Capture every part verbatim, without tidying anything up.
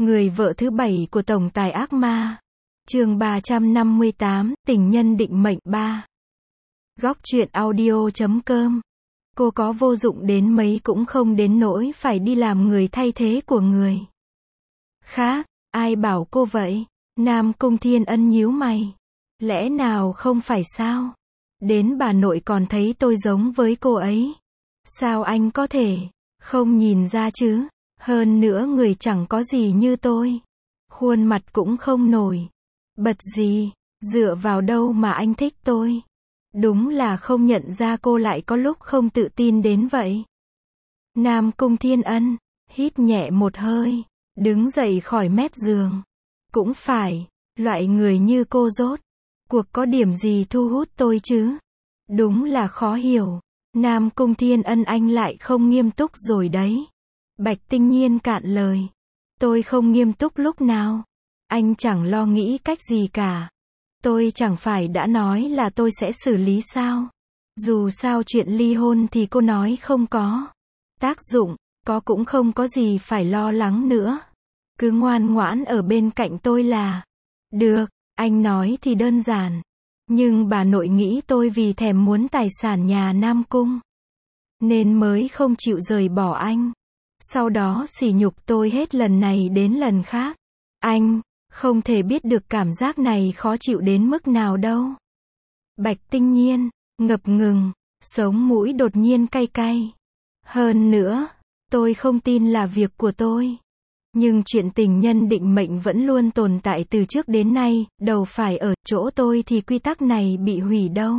Người vợ thứ bảy của tổng tài ác ma. Chương ba trăm năm mươi tám, tình nhân định mệnh ba. Góc truyện audio chấm com. Cô có vô dụng đến mấy cũng không đến nỗi phải đi làm người thay thế của người khác. Ai bảo cô vậy? Nam Cung Thiên Ân nhíu mày. Lẽ nào không phải sao? Đến bà nội còn thấy tôi giống với cô ấy. Sao anh có thể không nhìn ra chứ? Hơn nữa người chẳng có gì như tôi. Khuôn mặt cũng không nổi bật gì. Dựa vào đâu mà anh thích tôi? Đúng là không nhận ra cô lại có lúc không tự tin đến vậy. Nam Cung Thiên Ân hít nhẹ một hơi, đứng dậy khỏi mép giường. Cũng phải, loại người như cô rốt cuộc có điểm gì thu hút tôi chứ? Đúng là khó hiểu. Nam Cung Thiên Ân, anh lại không nghiêm túc rồi đấy. Bạch Tinh Nhiên cạn lời. Tôi không nghiêm túc lúc nào? Anh chẳng lo nghĩ cách gì cả. Tôi chẳng phải đã nói là tôi sẽ xử lý sao? Dù sao chuyện ly hôn thì cô nói không có tác dụng, có cũng không có gì phải lo lắng nữa. Cứ ngoan ngoãn ở bên cạnh tôi là được. Anh nói thì đơn giản. Nhưng bà nội nghĩ tôi vì thèm muốn tài sản nhà Nam Cung nên mới không chịu rời bỏ anh. Sau đó sỉ nhục tôi hết lần này đến lần khác. Anh không thể biết được cảm giác này khó chịu đến mức nào đâu. Bạch Tinh Nhiên ngập ngừng, sống mũi đột nhiên cay cay. Hơn nữa, tôi không tin là việc của tôi. Nhưng chuyện tình nhân định mệnh vẫn luôn tồn tại từ trước đến nay, đâu phải ở chỗ tôi thì quy tắc này bị hủy đâu.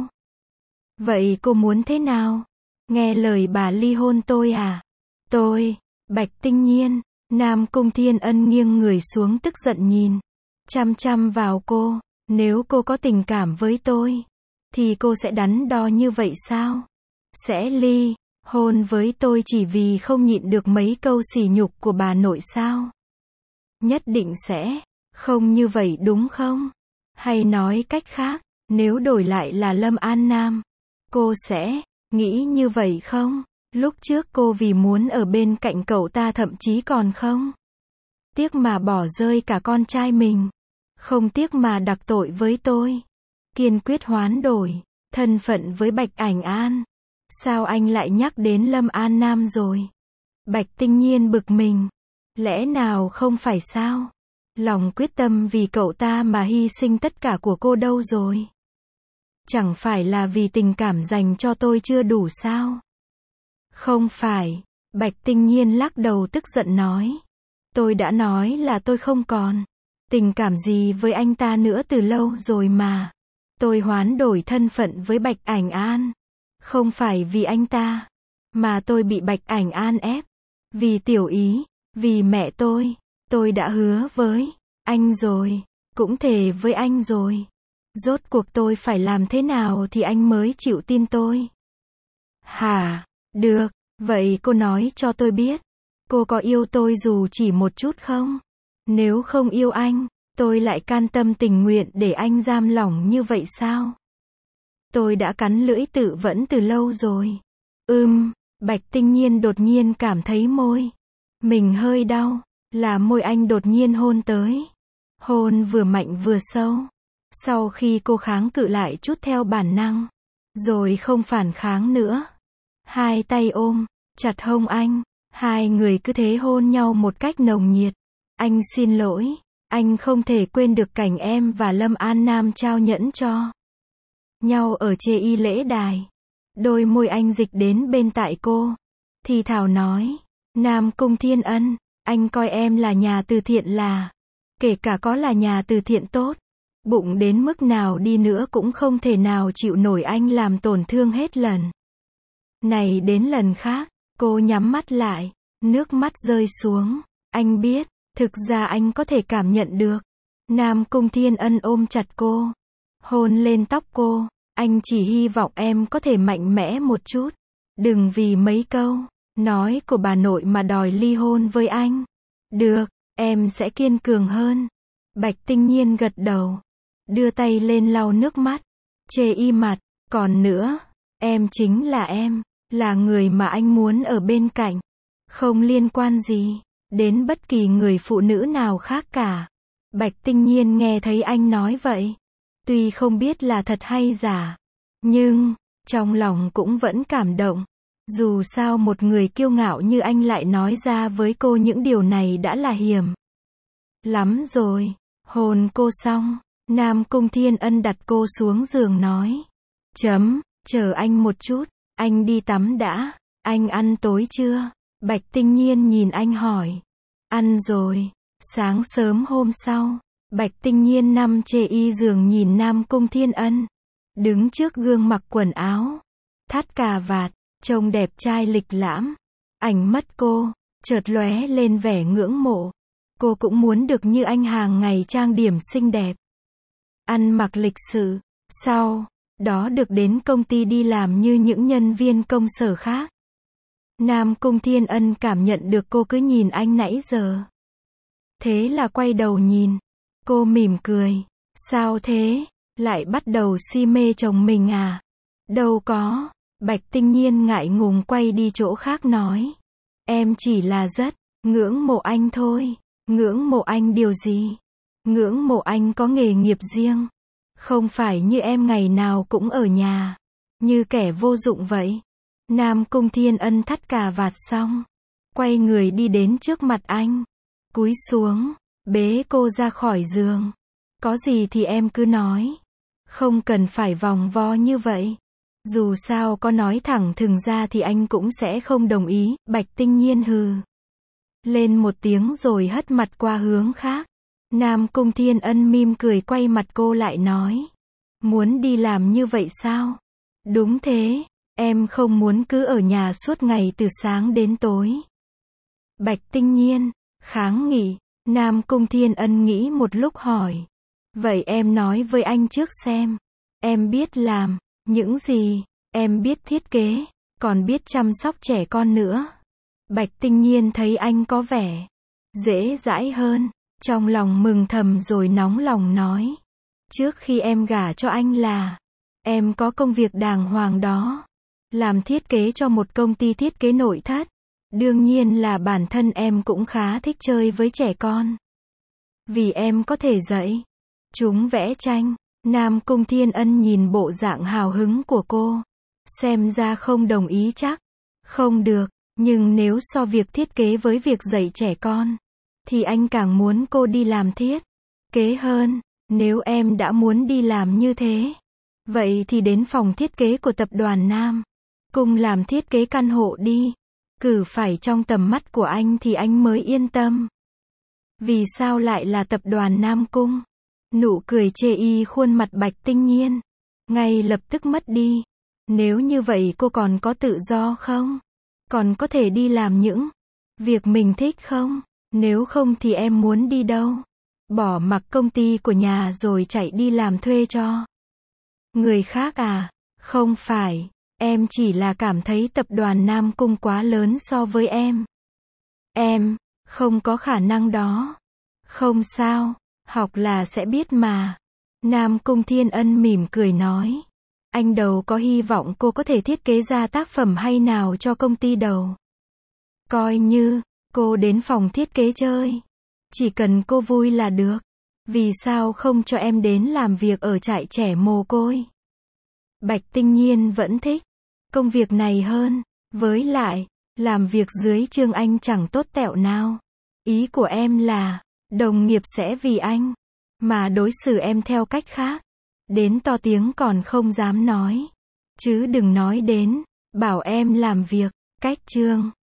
Vậy cô muốn thế nào? Nghe lời bà ly hôn tôi à? Tôi, Bạch Tinh Nhiên, Nam Cung Thiên Ân nghiêng người xuống tức giận nhìn chăm chăm vào cô. Nếu cô có tình cảm với tôi, thì cô sẽ đắn đo như vậy sao? Sẽ ly hôn với tôi chỉ vì không nhịn được mấy câu sỉ nhục của bà nội sao? Nhất định sẽ không như vậy đúng không? Hay nói cách khác, nếu đổi lại là Lâm An Nam, cô sẽ nghĩ như vậy không? Lúc trước cô vì muốn ở bên cạnh cậu ta thậm chí còn không tiếc mà bỏ rơi cả con trai mình. Không tiếc mà đặc tội với tôi. Kiên quyết hoán đổi thân phận với Bạch Ảnh An. Sao anh lại nhắc đến Lâm An Nam rồi? Bạch Tinh Nhiên bực mình. Lẽ nào không phải sao? Lòng quyết tâm vì cậu ta mà hy sinh tất cả của cô đâu rồi? Chẳng phải là vì tình cảm dành cho tôi chưa đủ sao? Không phải. Bạch Tinh Nhiên lắc đầu tức giận nói. Tôi đã nói là tôi không còn tình cảm gì với anh ta nữa từ lâu rồi mà. Tôi hoán đổi thân phận với Bạch Ảnh An. Không phải vì anh ta, mà tôi bị Bạch Ảnh An ép. Vì Tiểu Ý, vì mẹ tôi. Tôi đã hứa với anh rồi, cũng thề với anh rồi. Rốt cuộc tôi phải làm thế nào thì anh mới chịu tin tôi? Hả? Được, vậy cô nói cho tôi biết. Cô có yêu tôi dù chỉ một chút không? Nếu không yêu anh, tôi lại can tâm tình nguyện để anh giam lỏng như vậy sao? Tôi đã cắn lưỡi tự vẫn từ lâu rồi. Ừm, Bạch Tinh Nhiên đột nhiên cảm thấy môi mình hơi đau, là môi anh đột nhiên hôn tới. Hôn vừa mạnh vừa sâu. Sau khi cô kháng cự lại chút theo bản năng, rồi không phản kháng nữa. Hai tay ôm chặt hông anh, hai người cứ thế hôn nhau một cách nồng nhiệt. Anh xin lỗi, anh không thể quên được cảnh em và Lâm An Nam trao nhẫn cho nhau ở chê y lễ đài. Đôi môi anh dịch đến bên tai cô, thì thào nói. Nam Cung Thiên Ân, anh coi em là nhà từ thiện là, kể cả có là nhà từ thiện tốt, bụng đến mức nào đi nữa cũng không thể nào chịu nổi anh làm tổn thương hết lần này đến lần khác. Cô nhắm mắt lại, nước mắt rơi xuống. Anh biết, thực ra anh có thể cảm nhận được. Nam Cung Thiên Ân ôm chặt cô, hôn lên tóc cô. Anh chỉ hy vọng em có thể mạnh mẽ một chút. Đừng vì mấy câu nói của bà nội mà đòi ly hôn với anh. Được, em sẽ kiên cường hơn. Bạch Tinh Nhiên gật đầu, đưa tay lên lau nước mắt, chê y mặt. Còn nữa, em chính là em, là người mà anh muốn ở bên cạnh. Không liên quan gì đến bất kỳ người phụ nữ nào khác cả. Bạch Tinh Nhiên nghe thấy anh nói vậy, tuy không biết là thật hay giả, nhưng trong lòng cũng vẫn cảm động. Dù sao một người kiêu ngạo như anh lại nói ra với cô những điều này đã là hiểm lắm rồi. Hôn cô xong, Nam Cung Thiên Ân đặt cô xuống giường nói, chấm, chờ anh một chút, anh đi tắm đã. Anh ăn tối chưa? Bạch Tinh Nhiên nhìn anh hỏi. Ăn rồi. Sáng sớm hôm sau, Bạch Tinh Nhiên nằm chê y giường nhìn Nam Cung Thiên Ân, đứng trước gương mặc quần áo, thắt cà vạt, trông đẹp trai lịch lãm. Ánh mắt cô chợt lóe lên vẻ ngưỡng mộ. Cô cũng muốn được như anh hàng ngày trang điểm xinh đẹp, ăn mặc lịch sự, sau đó được đến công ty đi làm như những nhân viên công sở khác. Nam Cung Thiên Ân cảm nhận được cô cứ nhìn anh nãy giờ, thế là quay đầu nhìn. Cô mỉm cười. Sao thế? Lại bắt đầu si mê chồng mình à? Đâu có. Bạch Tinh Nhiên ngại ngùng quay đi chỗ khác nói. Em chỉ là rất ngưỡng mộ anh thôi. Ngưỡng mộ anh điều gì? Ngưỡng mộ anh có nghề nghiệp riêng. Không phải như em ngày nào cũng ở nhà, như kẻ vô dụng vậy. Nam Cung Thiên Ân thắt cà vạt xong, quay người đi đến trước mặt anh, cúi xuống, bế cô ra khỏi giường. Có gì thì em cứ nói, không cần phải vòng vo như vậy. Dù sao có nói thẳng thừng ra thì anh cũng sẽ không đồng ý. Bạch Tinh Nhiên hừ lên một tiếng rồi hất mặt qua hướng khác. Nam Cung Thiên Ân mỉm cười quay mặt cô lại nói. Muốn đi làm như vậy sao? Đúng thế, em không muốn cứ ở nhà suốt ngày từ sáng đến tối. Bạch Tinh Nhiên kháng nghị. Nam Cung Thiên Ân nghĩ một lúc hỏi. Vậy em nói với anh trước xem. Em biết làm những gì? Em biết thiết kế, còn biết chăm sóc trẻ con nữa. Bạch Tinh Nhiên thấy anh có vẻ dễ dãi hơn, trong lòng mừng thầm rồi nóng lòng nói. Trước khi em gả cho anh là em có công việc đàng hoàng đó, làm thiết kế cho một công ty thiết kế nội thất. Đương nhiên là bản thân em cũng khá thích chơi với trẻ con, vì em có thể dạy chúng vẽ tranh. Nam Cung Thiên Ân nhìn bộ dạng hào hứng của cô, xem ra không đồng ý chắc. Không được, nhưng nếu so việc thiết kế với việc dạy trẻ con, thì anh càng muốn cô đi làm thiết kế hơn. Nếu em đã muốn đi làm như thế, vậy thì đến phòng thiết kế của tập đoàn Nam Cung làm thiết kế căn hộ đi. Cử phải trong tầm mắt của anh thì anh mới yên tâm. Vì sao lại là tập đoàn Nam Cung? Nụ cười chê y khuôn mặt Bạch Tinh Nhiên ngay lập tức mất đi. Nếu như vậy cô còn có tự do không? Còn có thể đi làm những việc mình thích không? Nếu không thì em muốn đi đâu? Bỏ mặc công ty của nhà rồi chạy đi làm thuê cho người khác à? Không phải, em chỉ là cảm thấy tập đoàn Nam Cung quá lớn so với em. Em không có khả năng đó. Không sao, học là sẽ biết mà. Nam Cung Thiên Ân mỉm cười nói. Anh đâu có hy vọng cô có thể thiết kế ra tác phẩm hay nào cho công ty đâu. Coi như cô đến phòng thiết kế chơi, chỉ cần cô vui là được. Vì sao không cho em đến làm việc ở trại trẻ mồ côi? Bạch Tinh Nhiên vẫn thích công việc này hơn. Với lại, làm việc dưới Trương Anh chẳng tốt tẹo nào. Ý của em là, đồng nghiệp sẽ vì anh mà đối xử em theo cách khác. Đến to tiếng còn không dám nói. Chứ đừng nói đến bảo em làm việc cách Trương